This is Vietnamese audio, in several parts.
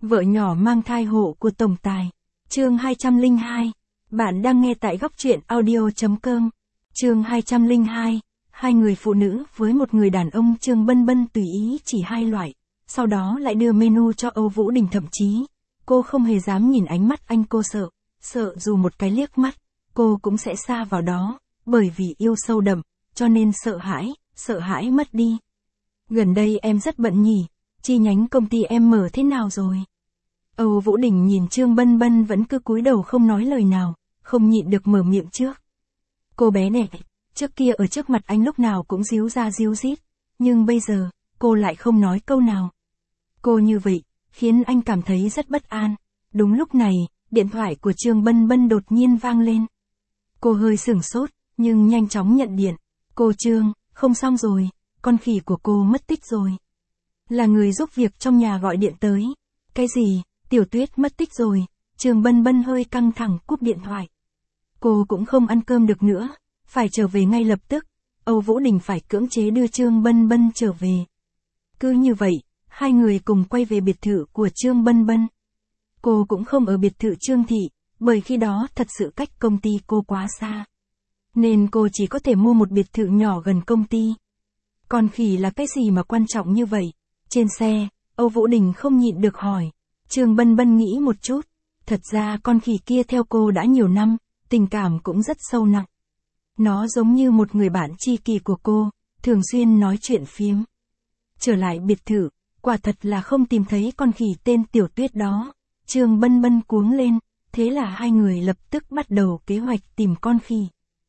Vợ nhỏ mang thai hộ của tổng tài. Chương 202. Bạn đang nghe tại góc truyện audio.com. Chương 202. Hai người phụ nữ với một người đàn ông. Trương Bân Bân tùy ý chỉ hai loại, sau đó lại đưa menu cho Âu Vũ Đình. Thậm chí, cô không hề dám nhìn ánh mắt anh. Cô sợ dù một cái liếc mắt, cô cũng sẽ sa vào đó, bởi vì yêu sâu đậm, cho nên sợ hãi mất đi. Gần đây em rất bận nhỉ, chi nhánh công ty em mở thế nào rồi? Âu Vũ Đình nhìn Trương Bân Bân vẫn cứ cúi đầu không nói lời nào, không nhịn được mở miệng trước. Cô bé này, trước kia ở trước mặt anh lúc nào cũng díu ra díu dít, nhưng bây giờ, cô lại không nói câu nào. Cô như vậy, khiến anh cảm thấy rất bất an. Đúng lúc này, điện thoại của Trương Bân Bân đột nhiên vang lên. Cô hơi sửng sốt, nhưng nhanh chóng nhận điện. Cô Trương, không xong rồi, con khỉ của cô mất tích rồi. Là người giúp việc trong nhà gọi điện tới. Cái gì, Tiểu Tuyết mất tích rồi? Trương Bân Bân hơi căng thẳng cúp điện thoại. Cô cũng không ăn cơm được nữa, phải trở về ngay lập tức. Âu Vũ Đình phải cưỡng chế đưa Trương Bân Bân trở về. Cứ như vậy, hai người cùng quay về biệt thự của Trương Bân Bân. Cô cũng không ở biệt thự Trương Thị, bởi khi đó thật sự cách công ty cô quá xa. Nên cô chỉ có thể mua một biệt thự nhỏ gần công ty. Con khỉ là cái gì mà quan trọng như vậy? Trên xe, Âu Vũ Đình không nhịn được hỏi. Trương Bân Bân nghĩ một chút. Thật ra con khỉ kia theo cô đã nhiều năm, tình cảm cũng rất sâu nặng. Nó giống như một người bạn tri kỷ của cô, thường xuyên nói chuyện phiếm. Trở lại biệt thự, quả thật là không tìm thấy con khỉ tên Tiểu Tuyết đó. Trương Bân Bân cuống lên, thế là hai người lập tức bắt đầu kế hoạch tìm con khỉ.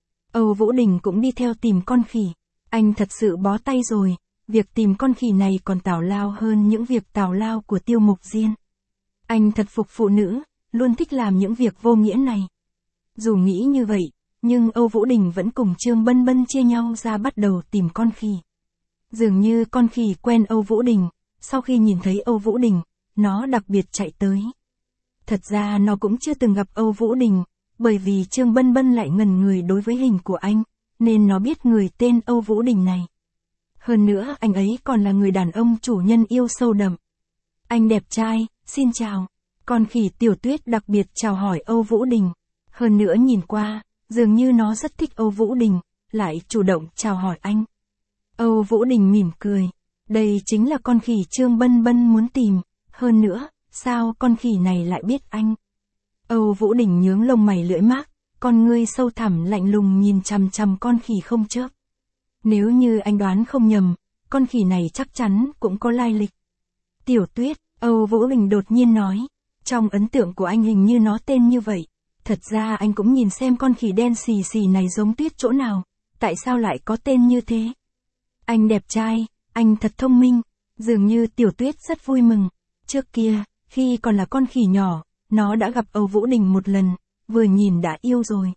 Âu Vũ Đình cũng đi theo tìm con khỉ. Anh thật sự bó tay rồi, việc tìm con khỉ này còn tào lao hơn những việc tào lao của Tiêu Mục Diên. Anh thật phục phụ nữ, luôn thích làm những việc vô nghĩa này. Dù nghĩ như vậy, nhưng Âu Vũ Đình vẫn cùng Trương Bân Bân chia nhau ra bắt đầu tìm con khỉ. Dường như con khỉ quen Âu Vũ Đình, sau khi nhìn thấy Âu Vũ Đình, nó đặc biệt chạy tới. Thật ra nó cũng chưa từng gặp Âu Vũ Đình, bởi vì Trương Bân Bân lại ngần người đối với hình của anh, nên nó biết người tên Âu Vũ Đình này. Hơn nữa anh ấy còn là người đàn ông chủ nhân yêu sâu đậm. Anh đẹp trai, xin chào. Con khỉ Tiểu Tuyết đặc biệt chào hỏi Âu Vũ Đình. Hơn nữa nhìn qua, dường như nó rất thích Âu Vũ Đình, lại chủ động chào hỏi anh. Âu Vũ Đình mỉm cười. Đây chính là con khỉ Trương Bân Bân muốn tìm. Hơn nữa, sao con khỉ này lại biết anh? Âu Vũ Đình nhướng lông mày lưỡi mác, con ngươi sâu thẳm lạnh lùng nhìn chằm chằm con khỉ không chớp. Nếu như anh đoán không nhầm, con khỉ này chắc chắn cũng có lai lịch. Tiểu Tuyết, Âu Vũ Đình đột nhiên nói. Trong ấn tượng của anh hình như nó tên như vậy. Thật ra anh cũng nhìn xem con khỉ đen xì xì này giống Tuyết chỗ nào. Tại sao lại có tên như thế? Anh đẹp trai, anh thật thông minh. Dường như Tiểu Tuyết rất vui mừng. Trước kia, khi còn là con khỉ nhỏ, nó đã gặp Âu Vũ Đình một lần, vừa nhìn đã yêu rồi.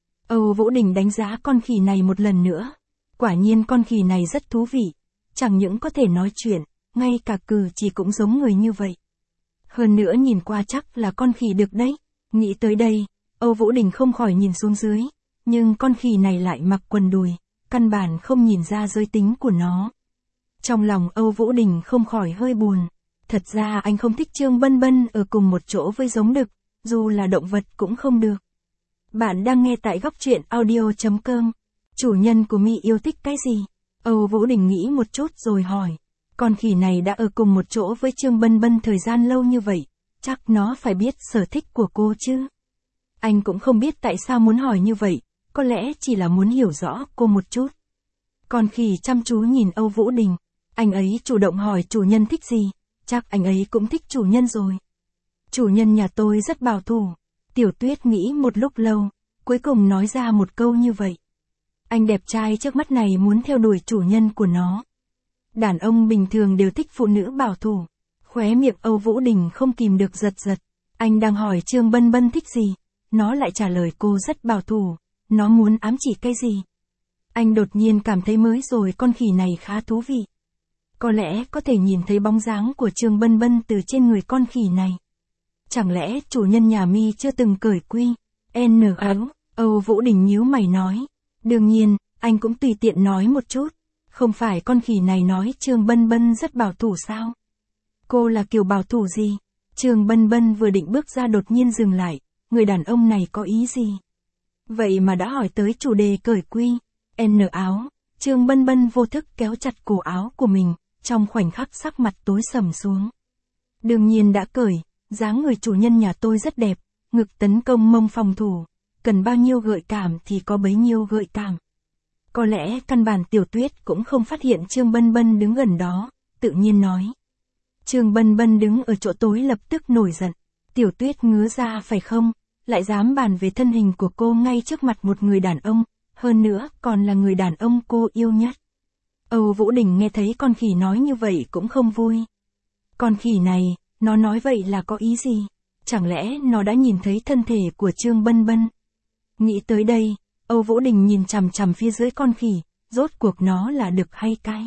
Âu Vũ Đình đánh giá con khỉ này một lần nữa. Quả nhiên con khỉ này rất thú vị. Chẳng những có thể nói chuyện, ngay cả cử chỉ cũng giống người như vậy. Hơn nữa nhìn qua chắc là con khỉ được đấy. Nghĩ tới đây, Âu Vũ Đình không khỏi nhìn xuống dưới. Nhưng con khỉ này lại mặc quần đùi, căn bản không nhìn ra giới tính của nó. Trong lòng Âu Vũ Đình không khỏi hơi buồn. Thật ra anh không thích Trương Bân Bân ở cùng một chỗ với giống đực, dù là động vật cũng không được. Bạn đang nghe tại góc truyện audio.com. Chủ nhân của Mi yêu thích cái gì? Âu Vũ Đình nghĩ một chút rồi hỏi. Con khỉ này đã ở cùng một chỗ với Trương Bân Bân thời gian lâu như vậy, chắc nó phải biết sở thích của cô chứ. Anh cũng không biết tại sao muốn hỏi như vậy, có lẽ chỉ là muốn hiểu rõ cô một chút. Con khỉ chăm chú nhìn Âu Vũ Đình, anh ấy chủ động hỏi chủ nhân thích gì, chắc anh ấy cũng thích chủ nhân rồi. Chủ nhân nhà tôi rất bảo thủ. Tiểu Tuyết nghĩ một lúc lâu, cuối cùng nói ra một câu như vậy. Anh đẹp trai trước mắt này muốn theo đuổi chủ nhân của nó. Đàn ông bình thường đều thích phụ nữ bảo thủ. Khóe miệng Âu Vũ Đình không kìm được giật giật. Anh đang hỏi Trương Bân Bân thích gì, nó lại trả lời cô rất bảo thủ. Nó muốn ám chỉ cái gì? Anh đột nhiên cảm thấy mới rồi con khỉ này khá thú vị. Có lẽ có thể nhìn thấy bóng dáng của Trương Bân Bân từ trên người con khỉ này. Chẳng lẽ chủ nhân nhà Mi chưa từng cởi quy? Âu Vũ Đình nhíu mày nói. Đương nhiên, anh cũng tùy tiện nói một chút. Không phải con khỉ này nói Trương Bân Bân rất bảo thủ sao? Cô là kiểu bảo thủ gì? Trương Bân Bân vừa định bước ra đột nhiên dừng lại, người đàn ông này có ý gì? Vậy mà đã hỏi tới chủ đề cởi quy, N áo, Trương Bân Bân vô thức kéo chặt cổ áo của mình, trong khoảnh khắc sắc mặt tối sầm xuống. Đương nhiên đã cởi, dáng người chủ nhân nhà tôi rất đẹp, ngực tấn công mông phòng thủ, cần bao nhiêu gợi cảm thì có bấy nhiêu gợi cảm. Có lẽ căn bản Tiểu Tuyết cũng không phát hiện Trương Bân Bân đứng gần đó, tự nhiên nói. Trương Bân Bân đứng ở chỗ tối lập tức nổi giận. Tiểu Tuyết ngứa ra phải không, lại dám bàn về thân hình của cô ngay trước mặt một người đàn ông, hơn nữa còn là người đàn ông cô yêu nhất. Âu Vũ Đình nghe thấy con khỉ nói như vậy cũng không vui. Con khỉ này, nó nói vậy là có ý gì? Chẳng lẽ nó đã nhìn thấy thân thể của Trương Bân Bân? Nghĩ tới đây, Âu Vũ Đình nhìn chằm chằm phía dưới con khỉ, rốt cuộc nó là đực hay cái?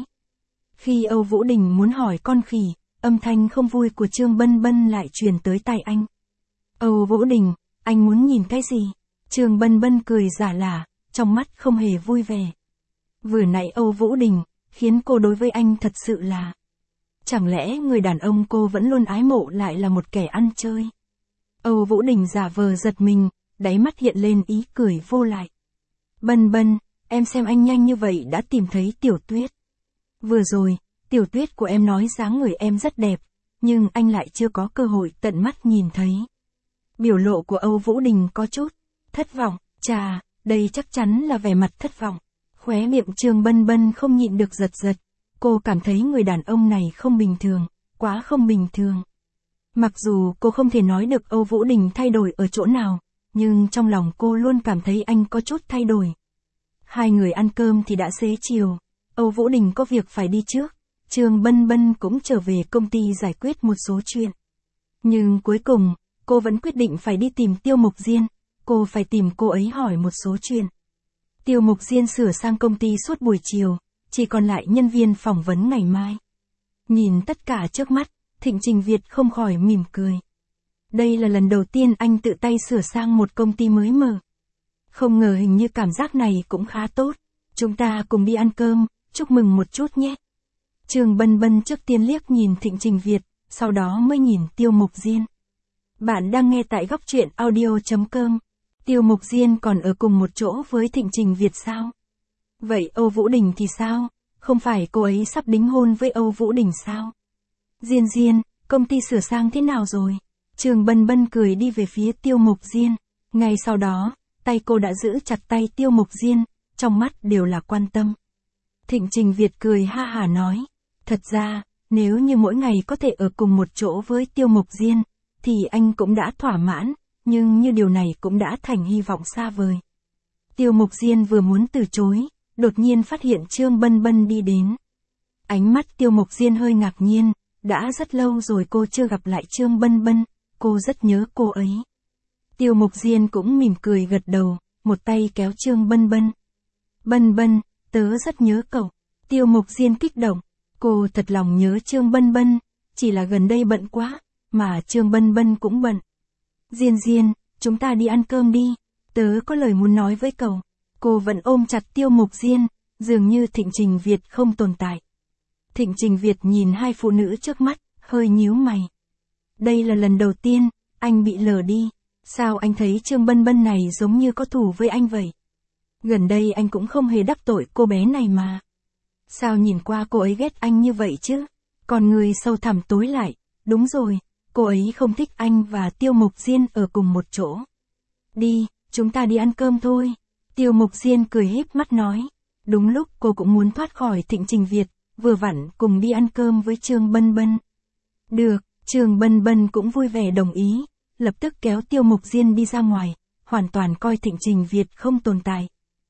Khi Âu Vũ Đình muốn hỏi con khỉ, âm thanh không vui của Trương Bân Bân lại truyền tới tai anh. Âu Vũ Đình, anh muốn nhìn cái gì? Trương Bân Bân cười giả lả, trong mắt không hề vui vẻ. Vừa nãy Âu Vũ Đình, khiến cô đối với anh thật sự là... Chẳng lẽ người đàn ông cô vẫn luôn ái mộ lại là một kẻ ăn chơi? Âu Vũ Đình giả vờ giật mình, đáy mắt hiện lên ý cười vô lại. Bân Bân, em xem anh nhanh như vậy đã tìm thấy Tiểu Tuyết. Vừa rồi, Tiểu Tuyết của em nói dáng người em rất đẹp, nhưng anh lại chưa có cơ hội tận mắt nhìn thấy. Biểu lộ của Âu Vũ Đình có chút thất vọng, chà, đây chắc chắn là vẻ mặt thất vọng. Khóe miệng Trương Bân Bân không nhịn được giật giật, cô cảm thấy người đàn ông này không bình thường, quá không bình thường. Mặc dù cô không thể nói được Âu Vũ Đình thay đổi ở chỗ nào, nhưng trong lòng cô luôn cảm thấy anh có chút thay đổi. Hai người ăn cơm thì đã xế chiều, Âu Vũ Đình có việc phải đi trước, Trương Bân Bân cũng trở về công ty giải quyết một số chuyện. Nhưng cuối cùng, cô vẫn quyết định phải đi tìm Tiêu Mục Diên, cô phải tìm cô ấy hỏi một số chuyện. Tiêu Mục Diên sửa sang công ty suốt buổi chiều, chỉ còn lại nhân viên phỏng vấn ngày mai. Nhìn tất cả trước mắt, Thịnh Trình Việt không khỏi mỉm cười. Đây là lần đầu tiên anh tự tay sửa sang một công ty mới mở. Không ngờ hình như cảm giác này cũng khá tốt. Chúng ta cùng đi ăn cơm, chúc mừng một chút nhé. Trương Bân Bân trước tiên liếc nhìn Thịnh Trình Việt, sau đó mới nhìn Tiêu Mục Diên. Bạn đang nghe tại góc truyện audio.com. Tiêu Mục Diên còn ở cùng một chỗ với Thịnh Trình Việt sao? Vậy Âu Vũ Đình thì sao? Không phải cô ấy sắp đính hôn với Âu Vũ Đình sao? Diên Diên, công ty sửa sang thế nào rồi? Trương Bân Bân cười đi về phía Tiêu Mục Diên. Ngay sau đó, tay cô đã giữ chặt tay Tiêu Mục Diên, trong mắt đều là quan tâm. Thịnh Trình Việt cười ha hả nói. Thật ra, nếu như mỗi ngày có thể ở cùng một chỗ với Tiêu Mục Diên, thì anh cũng đã thỏa mãn, nhưng như điều này cũng đã thành hy vọng xa vời. Tiêu Mục Diên vừa muốn từ chối, đột nhiên phát hiện Trương Bân Bân đi đến. Ánh mắt Tiêu Mục Diên hơi ngạc nhiên, đã rất lâu rồi cô chưa gặp lại Trương Bân Bân, cô rất nhớ cô ấy. Tiêu Mục Diên cũng mỉm cười gật đầu, một tay kéo Trương Bân Bân. Bân Bân, tớ rất nhớ cậu. Tiêu Mục Diên kích động, cô thật lòng nhớ Trương Bân Bân, chỉ là gần đây bận quá, mà Trương Bân Bân cũng bận. Diên Diên, chúng ta đi ăn cơm đi, tớ có lời muốn nói với cậu. Cô vẫn ôm chặt Tiêu Mục Diên, dường như Thịnh Trình Việt không tồn tại. Thịnh Trình Việt nhìn hai phụ nữ trước mắt, hơi nhíu mày. Đây là lần đầu tiên, anh bị lờ đi. Sao anh thấy Trương Bân Bân này giống như có thù với anh vậy? Gần đây anh cũng không hề đắc tội cô bé này mà. Sao nhìn qua cô ấy ghét anh như vậy chứ? Còn người sâu thẳm tối lại. Đúng rồi, cô ấy không thích anh và Tiêu Mục Diên ở cùng một chỗ. Đi, chúng ta đi ăn cơm thôi. Tiêu Mục Diên cười híp mắt nói. Đúng lúc cô cũng muốn thoát khỏi Thịnh Trình Việt, vừa vặn cùng đi ăn cơm với Trương Bân Bân. Được, Trương Bân Bân cũng vui vẻ đồng ý, lập tức kéo Tiêu Mục Diên đi ra ngoài, hoàn toàn coi Thịnh Trình Việt không tồn tại.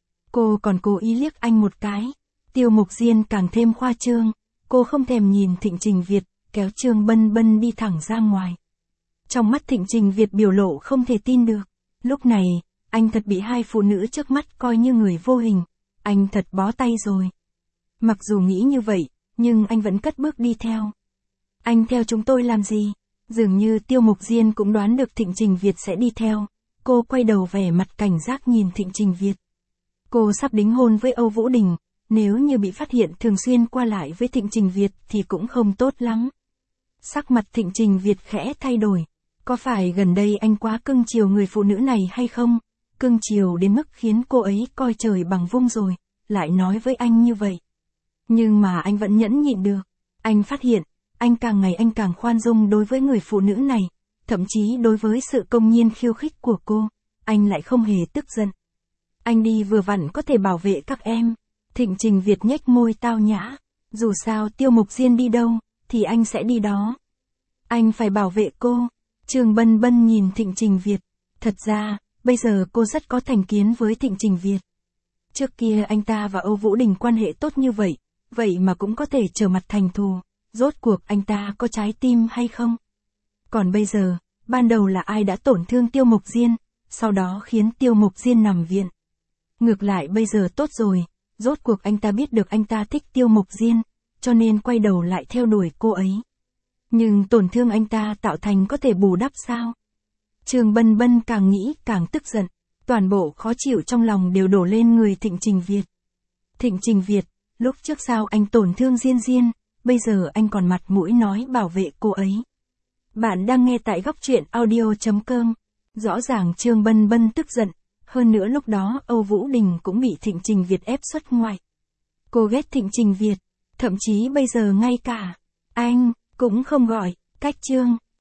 Cô còn cố ý liếc anh một cái. Tiêu Mục Diên càng thêm khoa trương, cô không thèm nhìn Thịnh Trình Việt, kéo Trương Bân Bân đi thẳng ra ngoài. Trong mắt Thịnh Trình Việt biểu lộ không thể tin được. Lúc này, anh thật bị hai phụ nữ trước mắt coi như người vô hình. Anh thật bó tay rồi. Mặc dù nghĩ như vậy, nhưng anh vẫn cất bước đi theo. Anh theo chúng tôi làm gì? Dường như Tiêu Mục Diên cũng đoán được Thịnh Trình Việt sẽ đi theo. Cô quay đầu vẻ mặt cảnh giác nhìn Thịnh Trình Việt. Cô sắp đính hôn với Âu Vũ Đình. Nếu như bị phát hiện thường xuyên qua lại với Thịnh Trình Việt thì cũng không tốt lắm. Sắc mặt Thịnh Trình Việt khẽ thay đổi. Có phải gần đây anh quá cưng chiều người phụ nữ này hay không? Cưng chiều đến mức khiến cô ấy coi trời bằng vung rồi, lại nói với anh như vậy. Nhưng mà anh vẫn nhẫn nhịn được. Anh phát hiện, anh càng khoan dung đối với người phụ nữ này, thậm chí đối với sự công nhiên khiêu khích của cô, anh lại không hề tức giận. Anh đi vừa vặn có thể bảo vệ các em. Thịnh Trình Việt nhếch môi tao nhã. Dù sao Tiêu Mục Diên đi đâu, thì anh sẽ đi đó. Anh phải bảo vệ cô. Trương Bân Bân nhìn Thịnh Trình Việt. Thật ra, bây giờ cô rất có thành kiến với Thịnh Trình Việt. Trước kia anh ta và Âu Vũ Đình quan hệ tốt như vậy, vậy mà cũng có thể trở mặt thành thù. Rốt cuộc anh ta có trái tim hay không? Còn bây giờ, ban đầu là ai đã tổn thương Tiêu Mục Diên, sau đó khiến Tiêu Mục Diên nằm viện. Ngược lại bây giờ tốt rồi, rốt cuộc anh ta biết được anh ta thích Tiêu Mục Diên, cho nên quay đầu lại theo đuổi cô ấy. Nhưng tổn thương anh ta tạo thành có thể bù đắp sao? Trương Bân Bân càng nghĩ càng tức giận, toàn bộ khó chịu trong lòng đều đổ lên người Thịnh Trình Việt. Thịnh Trình Việt, lúc trước sao anh tổn thương Diên Diên, bây giờ anh còn mặt mũi nói bảo vệ cô ấy. Bạn đang nghe tại góc truyện audio.com. Rõ ràng Trương Bân Bân tức giận, hơn nữa lúc đó Âu Vũ Đình cũng bị Thịnh Trình Việt ép xuất ngoại. Cô ghét Thịnh Trình Việt, thậm chí bây giờ ngay cả anh cũng không gọi. Cách chương